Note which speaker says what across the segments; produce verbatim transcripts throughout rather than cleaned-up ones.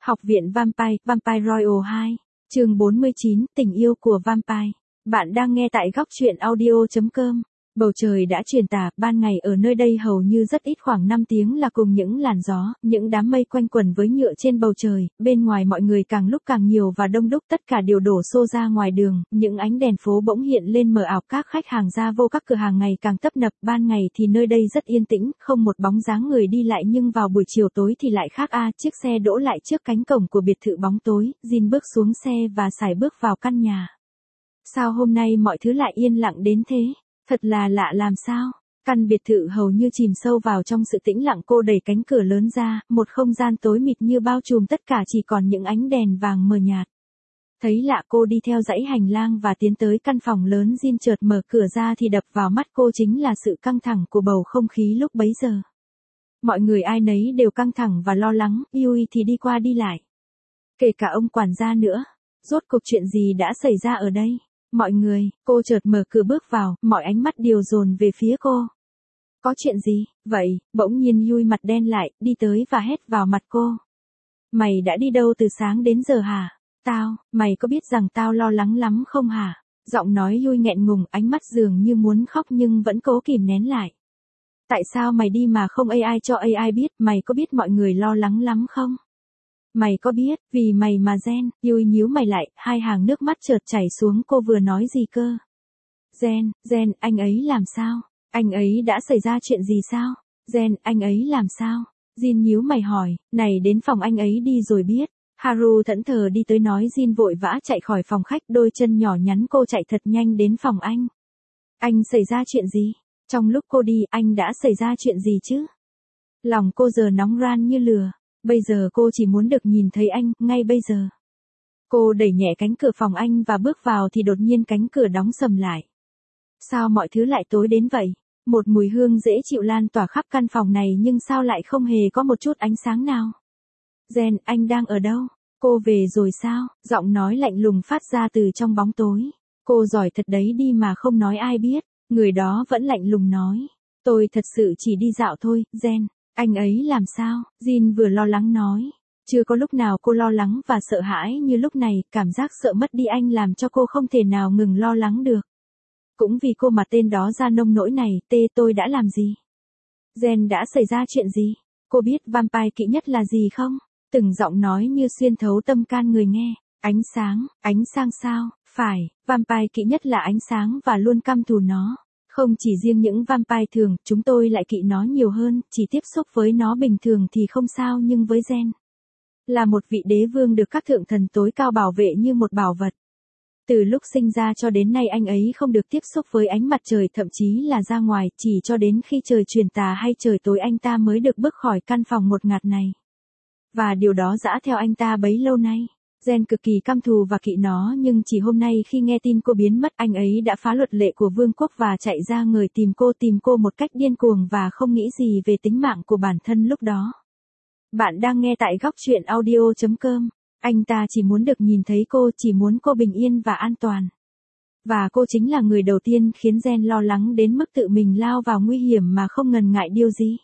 Speaker 1: Học viện Vampire, Vampire Royal hai, chương bốn mươi chín, tình yêu của Vampire. Bạn đang nghe tại góc truyện audio chấm com. Bầu trời đã chuyển tà, ban ngày ở nơi đây hầu như rất ít, khoảng năm tiếng là cùng những làn gió, những đám mây quanh quẩn với nhựa trên bầu trời, bên ngoài mọi người càng lúc càng nhiều và đông đúc, tất cả đều đổ xô ra ngoài đường, những ánh đèn phố bỗng hiện lên mờ ảo, các khách hàng ra vô các cửa hàng ngày càng tấp nập, ban ngày thì nơi đây rất yên tĩnh, không một bóng dáng người đi lại, nhưng vào buổi chiều tối thì lại khác a, chiếc xe đỗ lại trước cánh cổng của biệt thự bóng tối, Jin bước xuống xe và sải bước vào căn nhà. Sao hôm nay mọi thứ lại yên lặng đến thế? Thật là lạ làm sao? Căn biệt thự hầu như chìm sâu vào trong sự tĩnh lặng, cô đẩy cánh cửa lớn ra, một không gian tối mịt như bao trùm tất cả, chỉ còn những ánh đèn vàng mờ nhạt. Thấy lạ, cô đi theo dãy hành lang và tiến tới căn phòng lớn. Jin chợt mở cửa ra thì đập vào mắt cô chính là sự căng thẳng của bầu không khí lúc bấy giờ. Mọi người ai nấy đều căng thẳng và lo lắng, Yui thì đi qua đi lại. Kể cả ông quản gia nữa. Rốt cuộc chuyện gì đã xảy ra ở đây? Mọi người, cô chợt mở cửa bước vào, mọi ánh mắt đều dồn về phía cô. Có chuyện gì, vậy? Bỗng nhiên Yui mặt đen lại, đi tới và hét vào mặt cô. Mày đã đi đâu từ sáng đến giờ hả? Tao, mày có biết rằng tao lo lắng lắm không hả? Giọng nói Yui nghẹn ngùng, ánh mắt dường như muốn khóc nhưng vẫn cố kìm nén lại. Tại sao mày đi mà không a i cho a i biết, mày có biết mọi người lo lắng lắm không? Mày có biết, vì mày mà Jen, Yui nhíu mày lại, hai hàng nước mắt chợt chảy xuống, cô vừa nói gì cơ? Jen, Jen, anh ấy làm sao? Anh ấy đã xảy ra chuyện gì sao? Jen, anh ấy làm sao? Jin nhíu mày hỏi, này đến phòng anh ấy đi rồi biết. Haru thẫn thờ đi tới nói. Jin vội vã chạy khỏi phòng khách, đôi chân nhỏ nhắn cô chạy thật nhanh đến phòng anh. Anh xảy ra chuyện gì? Trong lúc cô đi, anh đã xảy ra chuyện gì chứ? Lòng cô giờ nóng ran như lửa. Bây giờ cô chỉ muốn được nhìn thấy anh, ngay bây giờ. Cô đẩy nhẹ cánh cửa phòng anh và bước vào thì đột nhiên cánh cửa đóng sầm lại. Sao mọi thứ lại tối đến vậy? Một mùi hương dễ chịu lan tỏa khắp căn phòng này nhưng sao lại không hề có một chút ánh sáng nào? Jen, anh đang ở đâu? Cô về rồi sao? Giọng nói lạnh lùng phát ra từ trong bóng tối. Cô giỏi thật đấy đi mà không nói ai biết. Người đó vẫn lạnh lùng nói. Tôi thật sự chỉ đi dạo thôi, Jen. Anh ấy làm sao? Jin vừa lo lắng nói. Chưa có lúc nào cô lo lắng và sợ hãi như lúc này, cảm giác sợ mất đi anh làm cho cô không thể nào ngừng lo lắng được. Cũng vì cô mà tên đó ra nông nỗi này, tê tôi đã làm gì? Jen đã xảy ra chuyện gì? Cô biết vampire kỵ nhất là gì không? Từng giọng nói như xuyên thấu tâm can người nghe. Ánh sáng, ánh sáng sao? Phải, vampire kỵ nhất là ánh sáng và luôn căm thù nó. Không chỉ riêng những vampire thường, chúng tôi lại kỵ nó nhiều hơn, chỉ tiếp xúc với nó bình thường thì không sao, nhưng với Jen, là một vị đế vương được các thượng thần tối cao bảo vệ như một bảo vật. Từ lúc sinh ra cho đến nay anh ấy không được tiếp xúc với ánh mặt trời, thậm chí là ra ngoài, chỉ cho đến khi trời chuyển tà hay trời tối anh ta mới được bước khỏi căn phòng ngột ngạt này. Và điều đó dã theo anh ta bấy lâu nay. Jen cực kỳ căm thù và kỵ nó, nhưng chỉ hôm nay khi nghe tin cô biến mất, anh ấy đã phá luật lệ của vương quốc và chạy ra người tìm cô, tìm cô một cách điên cuồng và không nghĩ gì về tính mạng của bản thân lúc đó. Bạn đang nghe tại góc truyện audio chấm com. Anh ta chỉ muốn được nhìn thấy cô, chỉ muốn cô bình yên và an toàn. Và cô chính là người đầu tiên khiến Jen lo lắng đến mức tự mình lao vào nguy hiểm mà không ngần ngại điều gì.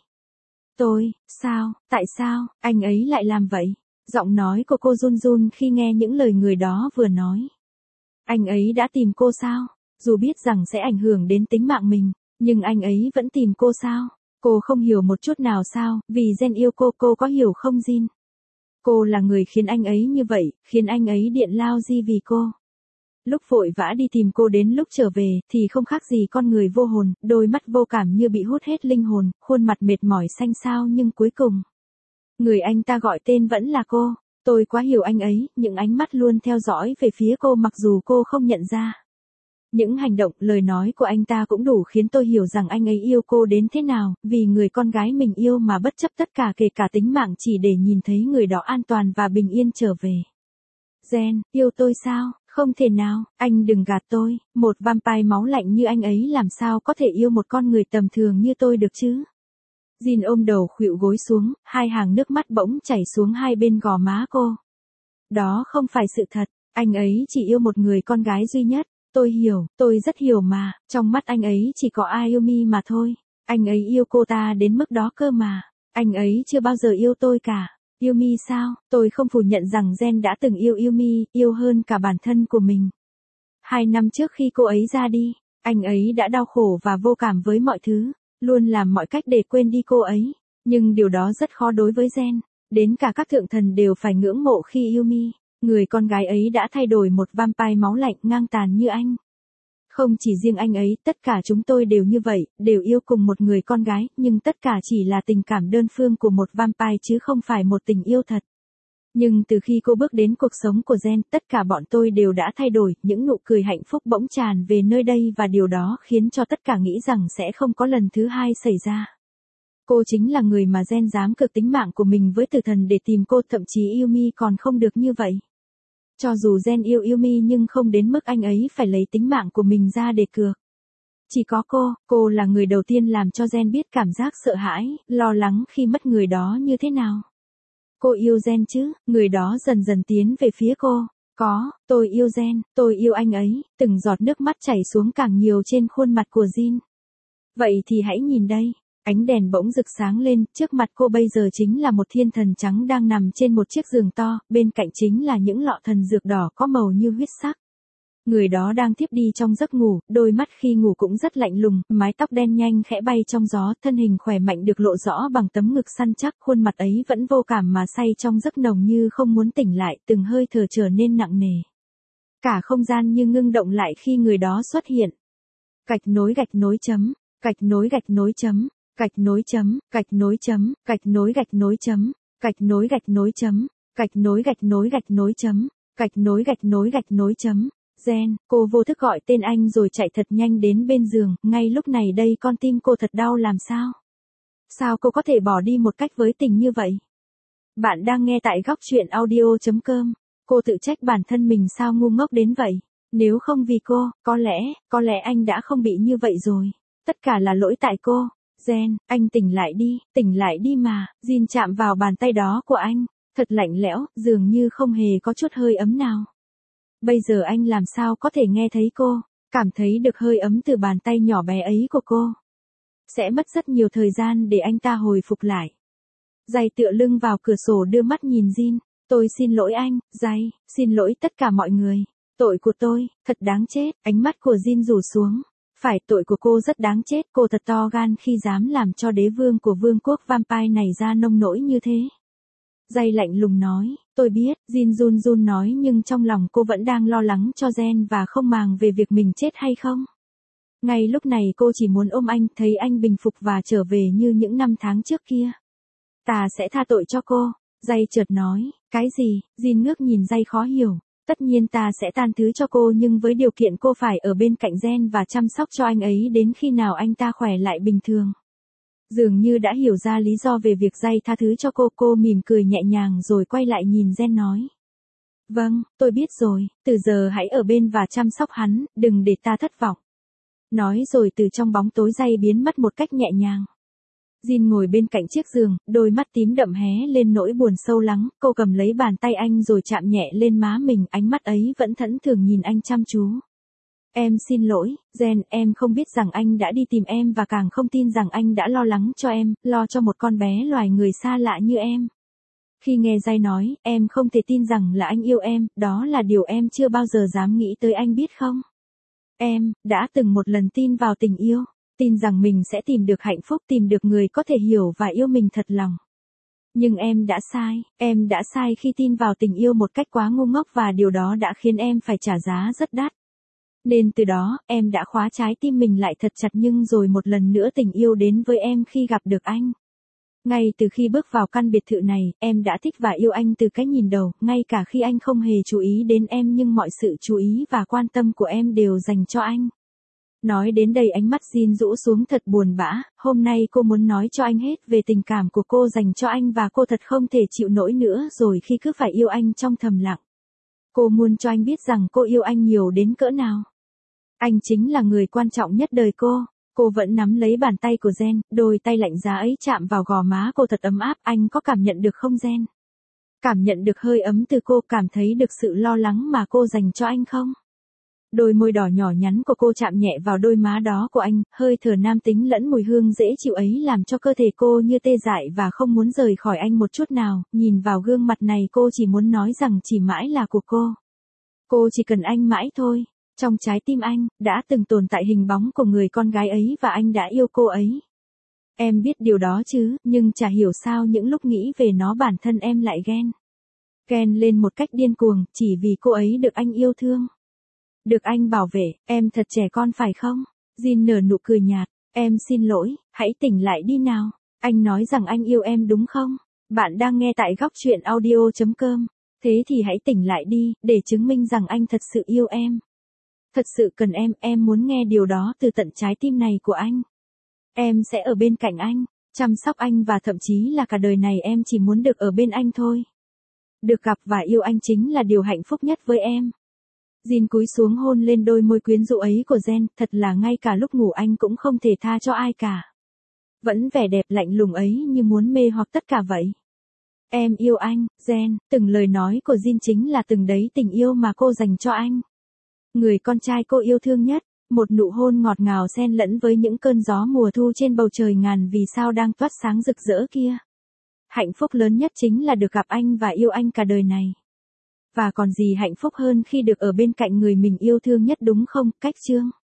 Speaker 1: Tôi, sao, tại sao, anh ấy lại làm vậy? Giọng nói của cô run run khi nghe những lời người đó vừa nói. Anh ấy đã tìm cô sao? Dù biết rằng sẽ ảnh hưởng đến tính mạng mình, nhưng anh ấy vẫn tìm cô sao? Cô không hiểu một chút nào sao? Vì Jen yêu cô, cô có hiểu không Jin? Cô là người khiến anh ấy như vậy, khiến anh ấy điện lao di vì cô. Lúc vội vã đi tìm cô đến lúc trở về, thì không khác gì con người vô hồn, đôi mắt vô cảm như bị hút hết linh hồn, khuôn mặt mệt mỏi xanh xao, nhưng cuối cùng người anh ta gọi tên vẫn là cô. Tôi quá hiểu anh ấy, những ánh mắt luôn theo dõi về phía cô mặc dù cô không nhận ra. Những hành động, lời nói của anh ta cũng đủ khiến tôi hiểu rằng anh ấy yêu cô đến thế nào, vì người con gái mình yêu mà bất chấp tất cả kể cả tính mạng chỉ để nhìn thấy người đó an toàn và bình yên trở về. Jen, yêu tôi sao? Không thể nào, anh đừng gạt tôi, một vampire máu lạnh như anh ấy làm sao có thể yêu một con người tầm thường như tôi được chứ? Jin ôm đầu khuỵu gối xuống, hai hàng nước mắt bỗng chảy xuống hai bên gò má cô. Đó không phải sự thật, anh ấy chỉ yêu một người con gái duy nhất. Tôi hiểu, tôi rất hiểu mà, trong mắt anh ấy chỉ có Ayumi mà thôi. Anh ấy yêu cô ta đến mức đó cơ mà. Anh ấy chưa bao giờ yêu tôi cả. Yumi sao? Tôi không phủ nhận rằng Gen đã từng yêu Yumi, yêu hơn cả bản thân của mình. Hai năm trước khi cô ấy ra đi, anh ấy đã đau khổ và vô cảm với mọi thứ, luôn làm mọi cách để quên đi cô ấy. Nhưng điều đó rất khó đối với Gen. Đến cả các thượng thần đều phải ngưỡng mộ khi Yumi, người con gái ấy đã thay đổi một vampire máu lạnh ngang tàn như anh. Không chỉ riêng anh ấy, tất cả chúng tôi đều như vậy, đều yêu cùng một người con gái, nhưng tất cả chỉ là tình cảm đơn phương của một vampire chứ không phải một tình yêu thật. Nhưng từ khi cô bước đến cuộc sống của Gen, tất cả bọn tôi đều đã thay đổi, những nụ cười hạnh phúc bỗng tràn về nơi đây và điều đó khiến cho tất cả nghĩ rằng sẽ không có lần thứ hai xảy ra. Cô chính là người mà Gen dám cược tính mạng của mình với tử thần để tìm cô, thậm chí Yumi còn không được như vậy. Cho dù Gen yêu Yumi nhưng không đến mức anh ấy phải lấy tính mạng của mình ra để cược. Chỉ có cô, cô là người đầu tiên làm cho Gen biết cảm giác sợ hãi, lo lắng khi mất người đó như thế nào. Cô yêu Gen chứ? Người đó dần dần tiến về phía cô. Có, tôi yêu Gen, tôi yêu anh ấy, từng giọt nước mắt chảy xuống càng nhiều trên khuôn mặt của Jin. Vậy thì hãy nhìn đây. Ánh đèn bỗng rực sáng lên, trước mặt cô bây giờ chính là một thiên thần trắng đang nằm trên một chiếc giường to, bên cạnh chính là những lọ thần dược đỏ có màu như huyết sắc. Người đó đang thiếp đi trong giấc ngủ, đôi mắt khi ngủ cũng rất lạnh lùng, mái tóc đen nhanh khẽ bay trong gió, thân hình khỏe mạnh được lộ rõ bằng tấm ngực săn chắc, khuôn mặt ấy vẫn vô cảm mà say trong giấc nồng như không muốn tỉnh lại, từng hơi thở trở nên nặng nề. Cả không gian như ngưng động lại khi người đó xuất hiện. Gạch nối gạch nối chấm, gạch nối gạch nối chấm. Gạch nối chấm, gạch nối chấm, gạch nối gạch nối chấm, gạch nối gạch nối chấm, gạch nối gạch nối gạch nối chấm, gạch nối gạch nối gạch nối chấm. Gen, cô vô thức gọi tên anh rồi chạy thật nhanh đến bên giường, ngay lúc này đây con tim cô thật đau làm sao? Sao cô có thể bỏ đi một cách với tình như vậy? Bạn đang nghe tại góc truyện audio chấm com. Cô tự trách bản thân mình sao ngu ngốc đến vậy? Nếu không vì cô, có lẽ, có lẽ anh đã không bị như vậy rồi. Tất cả là lỗi tại cô. Gen, anh tỉnh lại đi, tỉnh lại đi mà. Jin chạm vào bàn tay đó của anh, thật lạnh lẽo, dường như không hề có chút hơi ấm nào. Bây giờ anh làm sao có thể nghe thấy cô, cảm thấy được hơi ấm từ bàn tay nhỏ bé ấy của cô. Sẽ mất rất nhiều thời gian để anh ta hồi phục lại. Giày tựa lưng vào cửa sổ đưa mắt nhìn Jin. Tôi xin lỗi anh, Giày, xin lỗi tất cả mọi người. Tội của tôi, thật đáng chết. Ánh mắt của Jin rủ xuống. Phải, tội của cô rất đáng chết, cô thật to gan khi dám làm cho đế vương của vương quốc vampire này ra nông nỗi như thế. Giày lạnh lùng nói, tôi biết, Jin run run nói nhưng trong lòng cô vẫn đang lo lắng cho Gen và không màng về việc mình chết hay không. Ngay lúc này cô chỉ muốn ôm anh, thấy anh bình phục và trở về như những năm tháng trước kia. Ta sẽ tha tội cho cô, Giày chợt nói, cái gì? Jin ngước nhìn Giày khó hiểu. Tất nhiên ta sẽ than thứ cho cô nhưng với điều kiện cô phải ở bên cạnh Gen và chăm sóc cho anh ấy đến khi nào anh ta khỏe lại bình thường. Dường như đã hiểu ra lý do về việc Giày tha thứ cho cô, cô mỉm cười nhẹ nhàng rồi quay lại nhìn Gen nói. Vâng, tôi biết rồi, từ giờ hãy ở bên và chăm sóc hắn, đừng để ta thất vọng. Nói rồi từ trong bóng tối Giày biến mất một cách nhẹ nhàng. Jin ngồi bên cạnh chiếc giường, đôi mắt tím đậm hé lên nỗi buồn sâu lắng, cô cầm lấy bàn tay anh rồi chạm nhẹ lên má mình, ánh mắt ấy vẫn thẫn thờ nhìn anh chăm chú. Em xin lỗi, Gen, em không biết rằng anh đã đi tìm em và càng không tin rằng anh đã lo lắng cho em, lo cho một con bé loài người xa lạ như em. Khi nghe Giai nói, em không thể tin rằng là anh yêu em, đó là điều em chưa bao giờ dám nghĩ tới anh biết không? Em, đã từng một lần tin vào tình yêu. Tin rằng mình sẽ tìm được hạnh phúc, tìm được người có thể hiểu và yêu mình thật lòng. Nhưng em đã sai, em đã sai khi tin vào tình yêu một cách quá ngu ngốc và điều đó đã khiến em phải trả giá rất đắt. Nên từ đó, em đã khóa trái tim mình lại thật chặt nhưng rồi một lần nữa tình yêu đến với em khi gặp được anh. Ngay từ khi bước vào căn biệt thự này, em đã thích và yêu anh từ cái nhìn đầu, ngay cả khi anh không hề chú ý đến em nhưng mọi sự chú ý và quan tâm của em đều dành cho anh. Nói đến đây ánh mắt Jin rũ xuống thật buồn bã, hôm nay cô muốn nói cho anh hết về tình cảm của cô dành cho anh và cô thật không thể chịu nổi nữa rồi khi cứ phải yêu anh trong thầm lặng. Cô muốn cho anh biết rằng cô yêu anh nhiều đến cỡ nào. Anh chính là người quan trọng nhất đời cô. Cô vẫn nắm lấy bàn tay của Gen, đôi tay lạnh giá ấy chạm vào gò má cô thật ấm áp, anh có cảm nhận được không Gen? Cảm nhận được hơi ấm từ cô, cảm thấy được sự lo lắng mà cô dành cho anh không? Đôi môi đỏ nhỏ nhắn của cô chạm nhẹ vào đôi má đó của anh, hơi thở nam tính lẫn mùi hương dễ chịu ấy làm cho cơ thể cô như tê dại và không muốn rời khỏi anh một chút nào, nhìn vào gương mặt này cô chỉ muốn nói rằng chỉ mãi là của cô. Cô chỉ cần anh mãi thôi. Trong trái tim anh, đã từng tồn tại hình bóng của người con gái ấy và anh đã yêu cô ấy. Em biết điều đó chứ, nhưng chả hiểu sao những lúc nghĩ về nó bản thân em lại ghen. Ghen lên một cách điên cuồng, chỉ vì cô ấy được anh yêu thương. Được anh bảo vệ, em thật trẻ con phải không? Jin nở nụ cười nhạt, em xin lỗi, hãy tỉnh lại đi nào. Anh nói rằng anh yêu em đúng không? Bạn đang nghe tại góc chuyện audio chấm com. Thế thì hãy tỉnh lại đi, để chứng minh rằng anh thật sự yêu em. Thật sự cần em, em muốn nghe điều đó từ tận trái tim này của anh. Em sẽ ở bên cạnh anh, chăm sóc anh và thậm chí là cả đời này em chỉ muốn được ở bên anh thôi. Được gặp và yêu anh chính là điều hạnh phúc nhất với em. Jin cúi xuống hôn lên đôi môi quyến rũ ấy của Jen, thật là ngay cả lúc ngủ anh cũng không thể tha cho ai cả. Vẫn vẻ đẹp lạnh lùng ấy như muốn mê hoặc tất cả vậy. Em yêu anh, Jen, từng lời nói của Jin chính là từng đấy tình yêu mà cô dành cho anh. Người con trai cô yêu thương nhất, một nụ hôn ngọt ngào xen lẫn với những cơn gió mùa thu trên bầu trời ngàn vì sao đang toát sáng rực rỡ kia. Hạnh phúc lớn nhất chính là được gặp anh và yêu anh cả đời này. Và còn gì hạnh phúc hơn khi được ở bên cạnh người mình yêu thương nhất đúng không, Cách Chương?